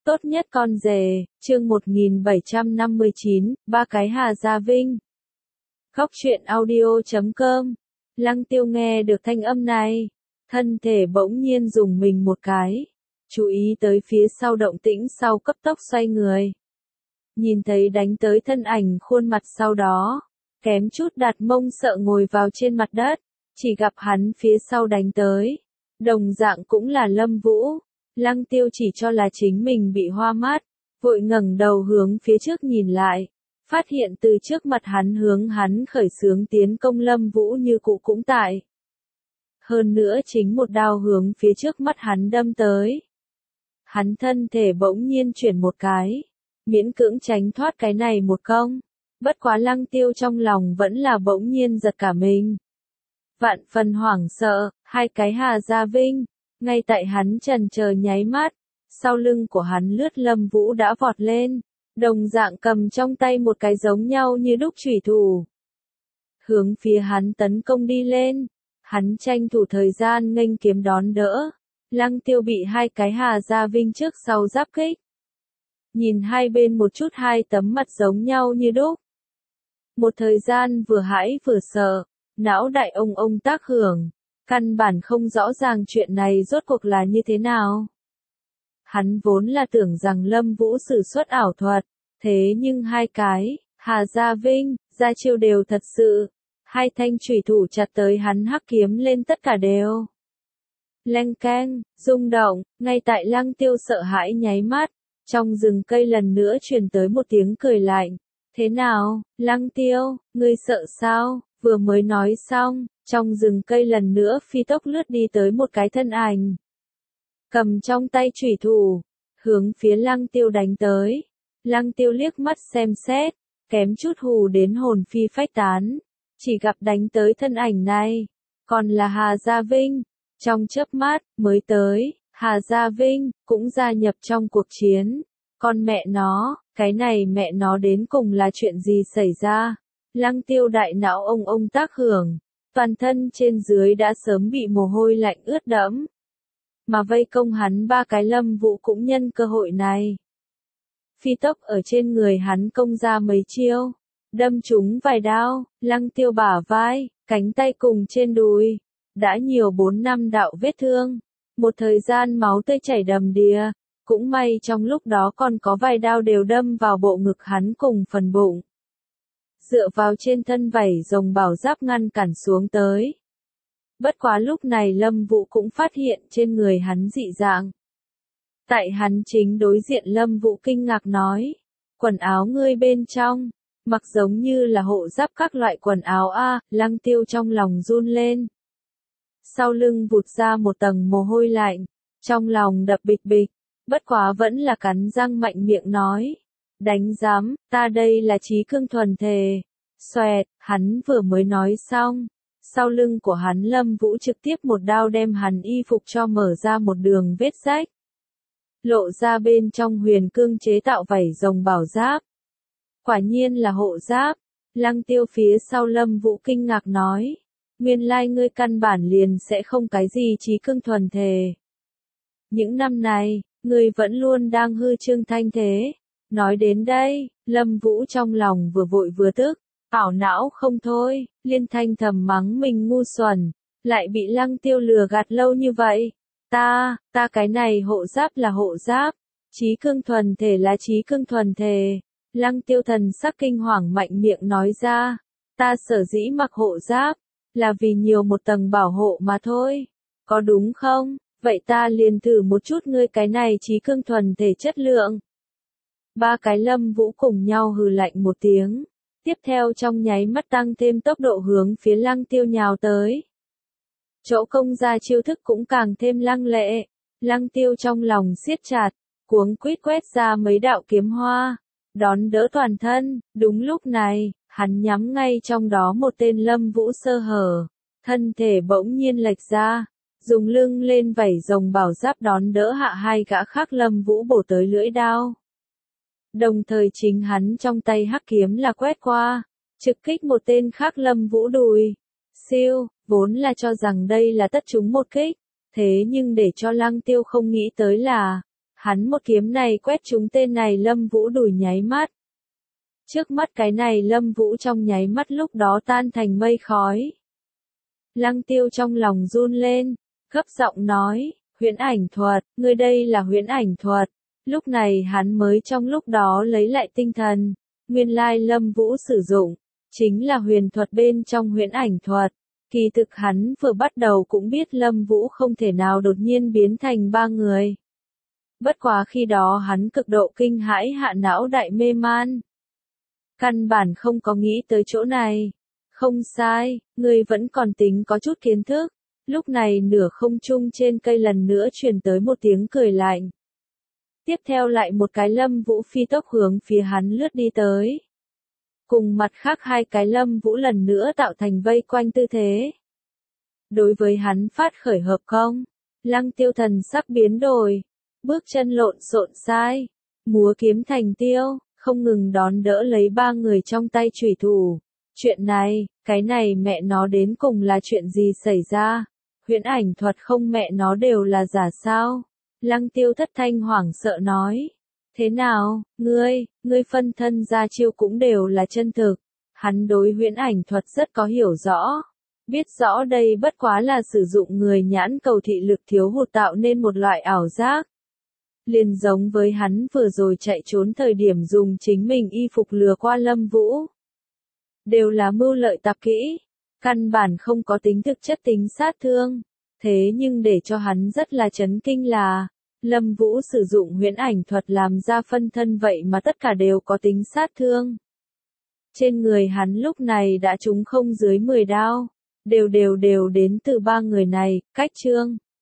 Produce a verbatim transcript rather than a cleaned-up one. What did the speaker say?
Tốt nhất con rể, chương một nghìn bảy trăm năm mươi chín, ba cái Hà Gia Vinh. Góc truyện audio chấm com. Lăng Tiêu nghe được thanh âm này, thân thể bỗng nhiên rùng mình một cái, chú ý tới phía sau động tĩnh sau cấp tốc xoay người. Nhìn thấy đánh tới thân ảnh khuôn mặt sau đó, kém chút đặt mông sợ ngồi vào trên mặt đất, chỉ gặp hắn phía sau đánh tới. Đồng dạng cũng là Lâm Vũ. Lăng Tiêu chỉ cho là chính mình bị hoa mắt, vội ngẩng đầu hướng phía trước nhìn lại, phát hiện từ trước mặt hắn hướng hắn khởi xướng tiến công Lâm Vũ như cũ cũng tại. Hơn nữa chính một đao hướng phía trước mắt hắn đâm tới. Hắn thân thể bỗng nhiên chuyển một cái, miễn cưỡng tránh thoát cái này một công, bất quá Lăng Tiêu trong lòng vẫn là bỗng nhiên giật cả mình. Vạn phần hoảng sợ, hai cái Hà Gia Vinh. Ngay tại hắn chần chờ nháy mắt, sau lưng của hắn lướt Lâm Vũ đã vọt lên, đồng dạng cầm trong tay một cái giống nhau như đúc chủy thủ. Hướng phía hắn tấn công đi lên, hắn tranh thủ thời gian nghênh kiếm đón đỡ, Lăng Tiêu bị hai cái Hà Gia Vinh trước sau giáp kích. Nhìn hai bên một chút hai tấm mặt giống nhau như đúc. Một thời gian vừa hãi vừa sợ, não đại ông ông tác hưởng. Căn bản không rõ ràng chuyện này rốt cuộc là như thế nào. Hắn vốn là tưởng rằng Lâm Vũ sử xuất ảo thuật, thế nhưng hai cái, Hà Gia Vinh, ra chiêu đều thật sự. Hai thanh chủy thủ chặt tới hắn hắc kiếm lên tất cả đều. Leng keng, rung động, ngay tại Lăng Tiêu sợ hãi nháy mắt, trong rừng cây lần nữa truyền tới một tiếng cười lạnh. Thế nào, Lăng Tiêu, ngươi sợ sao? Vừa mới nói xong, trong rừng cây lần nữa phi tốc lướt đi tới một cái thân ảnh. Cầm trong tay chủy thủ, hướng phía Lăng Tiêu đánh tới. Lăng Tiêu liếc mắt xem xét, kém chút hù đến hồn phi phách tán. Chỉ gặp đánh tới thân ảnh này, còn là Hà Gia Vinh. Trong chớp mắt, mới tới, Hà Gia Vinh, cũng gia nhập trong cuộc chiến. Con mẹ nó, cái này mẹ nó đến cùng là chuyện gì xảy ra? Lăng Tiêu đại não ông ông tác hưởng, toàn thân trên dưới đã sớm bị mồ hôi lạnh ướt đẫm. Mà vây công hắn ba cái Lâm Vũ cũng nhân cơ hội này. Phi tốc ở trên người hắn công ra mấy chiêu, đâm trúng vài đao, Lăng Tiêu bả vai, cánh tay cùng trên đùi, đã nhiều bốn năm đạo vết thương, một thời gian máu tươi chảy đầm đìa, cũng may trong lúc đó còn có vài đao đều đâm vào bộ ngực hắn cùng phần bụng. Dựa vào trên thân vảy rồng bảo giáp ngăn cản xuống tới. Bất quá lúc này Lâm Vũ cũng phát hiện trên người hắn dị dạng. Tại hắn chính đối diện Lâm Vũ kinh ngạc nói, quần áo ngươi bên trong, mặc giống như là hộ giáp các loại quần áo a. Lăng Tiêu trong lòng run lên. Sau lưng vụt ra một tầng mồ hôi lạnh, trong lòng đập bịch bịch, bất quá vẫn là cắn răng mạnh miệng nói. Đánh giám, ta đây là trí cương thuần thể. Xoẹt, hắn vừa mới nói xong. Sau lưng của hắn Lâm Vũ trực tiếp một đao đem hắn y phục cho mở ra một đường vết rách. Lộ ra bên trong huyền cương chế tạo vảy rồng bảo giáp. Quả nhiên là hộ giáp. Lăng Tiêu phía sau Lâm Vũ kinh ngạc nói. Nguyên lai ngươi căn bản liền sẽ không cái gì trí cương thuần thể. Những năm này, ngươi vẫn luôn đang hư trương thanh thế. Nói đến đây, Lâm Vũ trong lòng vừa vội vừa tức, ảo não không thôi, liên thanh thầm mắng mình ngu xuẩn, lại bị Lăng Tiêu lừa gạt lâu như vậy. Ta, ta cái này hộ giáp là hộ giáp, trí cương thuần thể là trí cương thuần thể. Lăng Tiêu thần sắc kinh hoàng mạnh miệng nói ra, ta sở dĩ mặc hộ giáp, là vì nhiều một tầng bảo hộ mà thôi. Có đúng không? Vậy ta liền thử một chút ngươi cái này trí cương thuần thể chất lượng. Ba cái Lâm Vũ cùng nhau hừ lạnh một tiếng, tiếp theo trong nháy mắt tăng thêm tốc độ hướng phía Lăng Tiêu nhào tới. Chỗ công ra chiêu thức cũng càng thêm lăng lệ, Lăng Tiêu trong lòng siết chặt, cuống quýt quét ra mấy đạo kiếm hoa, đón đỡ toàn thân. Đúng lúc này, hắn nhắm ngay trong đó một tên Lâm Vũ sơ hở, thân thể bỗng nhiên lệch ra, dùng lưng lên vảy rồng bảo giáp đón đỡ hạ hai gã khác Lâm Vũ bổ tới lưỡi đao. Đồng thời chính hắn trong tay hắc kiếm là quét qua, trực kích một tên khác Lâm Vũ đùi. Siêu, vốn là cho rằng đây là tất trúng một kích, thế nhưng để cho Lăng Tiêu không nghĩ tới là, Hắn một kiếm này quét trúng tên này Lâm Vũ đùi nháy mắt. Trước mắt cái này Lâm Vũ trong nháy mắt lúc đó tan thành mây khói. Lăng Tiêu trong lòng run lên, gấp giọng nói, huyễn ảnh thuật, ngươi đây là huyễn ảnh thuật. Lúc này hắn mới trong lúc đó lấy lại tinh thần, nguyên lai Lâm Vũ sử dụng, chính là huyền thuật bên trong huyễn ảnh thuật. Kỳ thực hắn vừa bắt đầu cũng biết Lâm Vũ không thể nào đột nhiên biến thành ba người. Bất quá khi đó hắn cực độ kinh hãi hạ não đại mê man. Căn bản không có nghĩ tới chỗ này. Không sai, ngươi vẫn còn tính có chút kiến thức. Lúc này nửa không trung trên cây lần nữa truyền tới một tiếng cười lạnh. Tiếp theo lại một cái Lâm Vũ phi tốc hướng phía hắn lướt đi tới. Cùng mặt khác hai cái Lâm Vũ lần nữa tạo thành vây quanh tư thế. Đối với hắn phát khởi hợp công, Lăng Tiêu thần sắp biến đổi, bước chân lộn xộn sai, múa kiếm thành tiêu, không ngừng đón đỡ lấy ba người trong tay chủy thủ. Chuyện này, cái này mẹ nó đến cùng là chuyện gì xảy ra? Huyễn ảnh thuật không mẹ nó đều là giả sao? Lăng Tiêu thất thanh hoảng sợ nói. Thế nào, ngươi, ngươi phân thân ra chiêu cũng đều là chân thực. Hắn đối huyễn ảnh thuật rất có hiểu rõ. Biết rõ đây bất quá là sử dụng người nhãn cầu thị lực thiếu hụt tạo nên một loại ảo giác. Liền giống với hắn vừa rồi chạy trốn thời điểm dùng chính mình y phục lừa qua Lâm Vũ. Đều là mưu lợi tạp kỹ, căn bản không có tính thực chất tính sát thương. Thế nhưng để cho hắn rất là chấn kinh là, Lâm Vũ sử dụng huyễn ảnh thuật làm ra phân thân vậy mà tất cả đều có tính sát thương. Trên người hắn lúc này đã trúng không dưới mười đao, đều đều đều đến từ ba người này, cách Trương,